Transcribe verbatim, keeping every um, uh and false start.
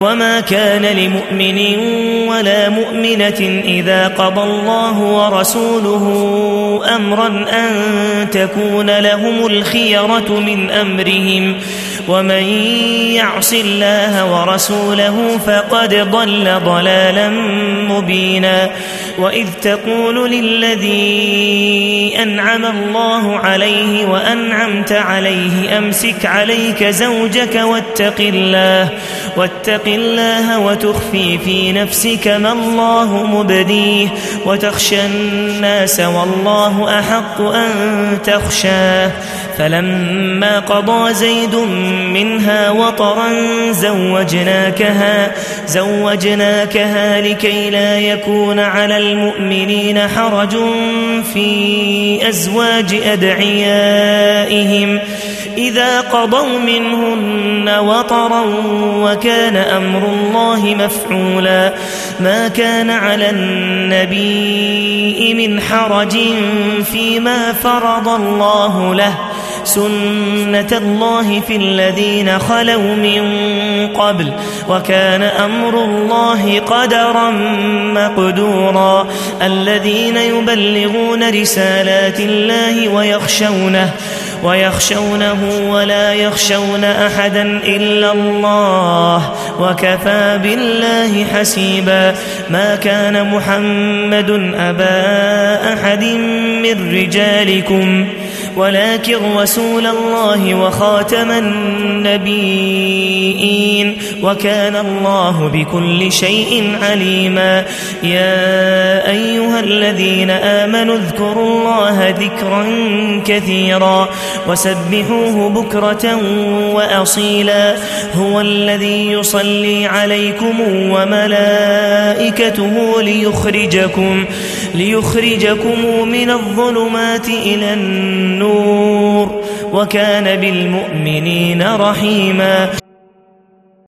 وما كان لمؤمن ولا مؤمنة إذا قضى الله ورسوله أمرا أن تكون لهم الخيرة من أمرهم ومن يعص الله ورسوله فقد ضل ضلالا مبينا وإذ تقول للذي أنعم الله عليه وأنعمت عليه أمسك عليك زوجك واتق الله واتق الله وتخفي في نفسك ما الله مبديه وتخشى الناس والله أحق أن تخشاه فلما قضى زيد منها وطرا زوجناكها, زوجناكها لكي لا يكون على المؤمنين حرج في أزواج أدعيائهم إذا قضوا منهن وطرا وكان أمر الله مفعولا ما كان على النبي من حرج فيما فرض الله له سنة الله في الذين خلوا من قبل وكان أمر الله قدرا مقدورا الذين يبلغون رسالات الله ويخشونه ويخشونه ولا يخشون أحدا إلا الله وكفى بالله حسيبا ما كان محمد أبا أحد من رجالكم ولكن رسول الله وخاتم النبيين وكان الله بكل شيء عليما يا أيها الذين آمنوا اذكروا الله ذكرا كثيرا وسبحوه بكرة وأصيلا هو الذي يصلي عليكم وملائكته ليخرجكم, ليخرجكم من الظلمات إلى النور وكان بالمؤمنين رحيما